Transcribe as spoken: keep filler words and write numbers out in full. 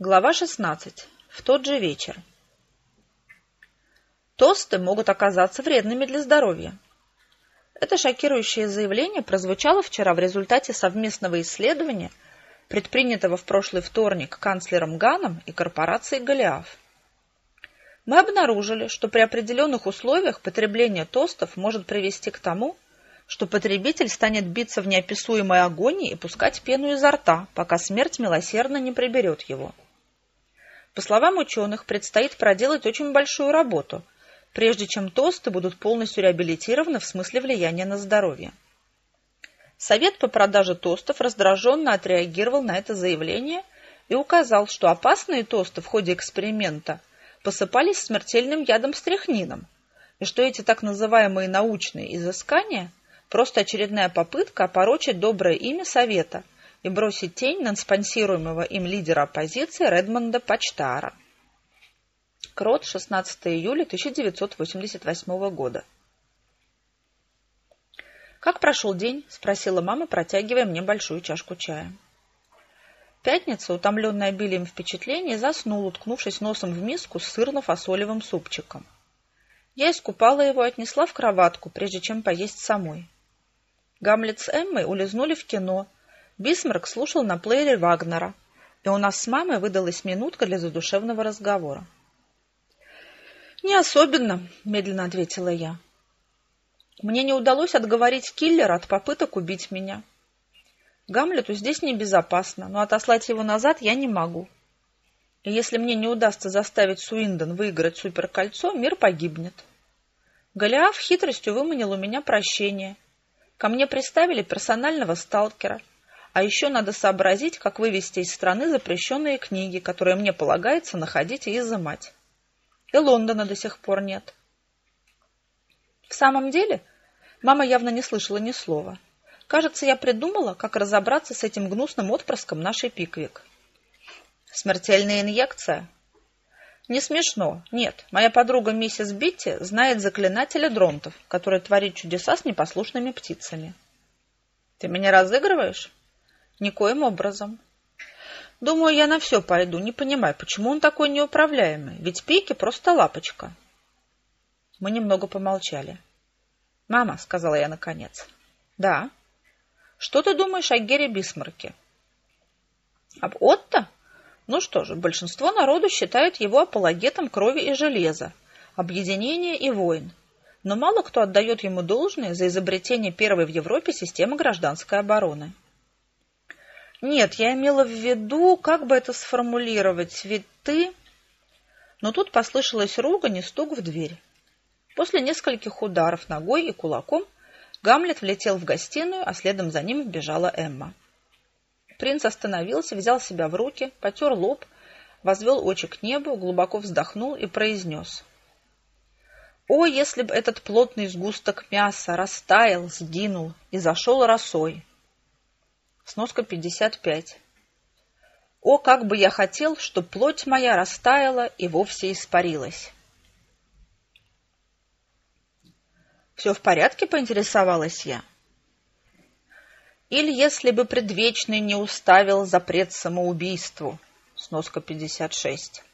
Глава шестнадцать. В тот же вечер. Тосты могут оказаться вредными для здоровья. Это шокирующее заявление прозвучало вчера в результате совместного исследования, предпринятого в прошлый вторник канцлером Ганом и корпорацией Голиаф. Мы обнаружили, что при определенных условиях потребление тостов может привести к тому, что потребитель станет биться в неописуемой агонии и пускать пену изо рта, пока смерть милосердно не приберет его. По словам ученых, предстоит проделать очень большую работу, прежде чем тосты будут полностью реабилитированы в смысле влияния на здоровье. Совет по продаже тостов раздраженно отреагировал на это заявление и указал, что опасные тосты в ходе эксперимента посыпались смертельным ядом стрихнином, и что эти так называемые научные изыскания – просто очередная попытка опорочить доброе имя Совета и бросить тень на спонсируемого им лидера оппозиции Редмонда Почтара. Крот, шестнадцатого июля тысяча девятьсот восемьдесят восьмого года. «Как прошел день?» – спросила мама, протягивая мне большую чашку чая. Пятница, утомленная обилием впечатлений, заснул, уткнувшись носом в миску с сырно-фасолевым супчиком. Я искупала его и отнесла в кроватку, прежде чем поесть самой. Гамлет с Эммой улизнули в кино, Бисмарк слушал на плеере Вагнера, и у нас с мамой выдалась минутка для задушевного разговора. «Не особенно», — медленно ответила я. «Мне не удалось отговорить киллера от попыток убить меня. Гамлету здесь небезопасно, но отослать его назад я не могу. И если мне не удастся заставить Суиндон выиграть суперкольцо, мир погибнет. Голиаф хитростью выманил у меня прощение. Ко мне приставили персонального сталкера, а еще надо сообразить, как вывести из страны запрещенные книги, которые мне полагается находить и изымать. И Лондона до сих пор нет». В самом деле, мама явно не слышала ни слова. Кажется, я придумала, как разобраться с этим гнусным отпрыском нашей Пиквик. Смертельная инъекция? Не смешно. Нет, моя подруга миссис Битти знает заклинателя дронтов, который творит чудеса с непослушными птицами. Ты меня разыгрываешь? Никоим образом. Думаю, я на все пойду, не понимаю, почему он такой неуправляемый, ведь Пики просто лапочка. Мы немного помолчали. «Мама», — сказала я наконец. «Да». «Что ты думаешь о Гере Бисмарке?» «Об Отто? Ну что же, большинство народу считают его апологетом крови и железа, объединения и войн, но мало кто отдает ему должное за изобретение первой в Европе системы гражданской обороны». «Нет, я имела в виду, как бы это сформулировать, ведь ты...» Но тут послышалась ругань и стук в дверь. После нескольких ударов ногой и кулаком Гамлет влетел в гостиную, а следом за ним вбежала Эмма. Принц остановился, взял себя в руки, потер лоб, возвел очи к небу, глубоко вздохнул и произнес: «О, если бы этот плотный сгусток мяса растаял, сгинул и зашел росой!» Сноска пятьдесят пять. «О, как бы я хотел, чтоб плоть моя растаяла и вовсе испарилась!» «Все в порядке?» — поинтересовалась я. «Или если бы предвечный не уставил запрет самоубийству». Сноска пятьдесят шесть.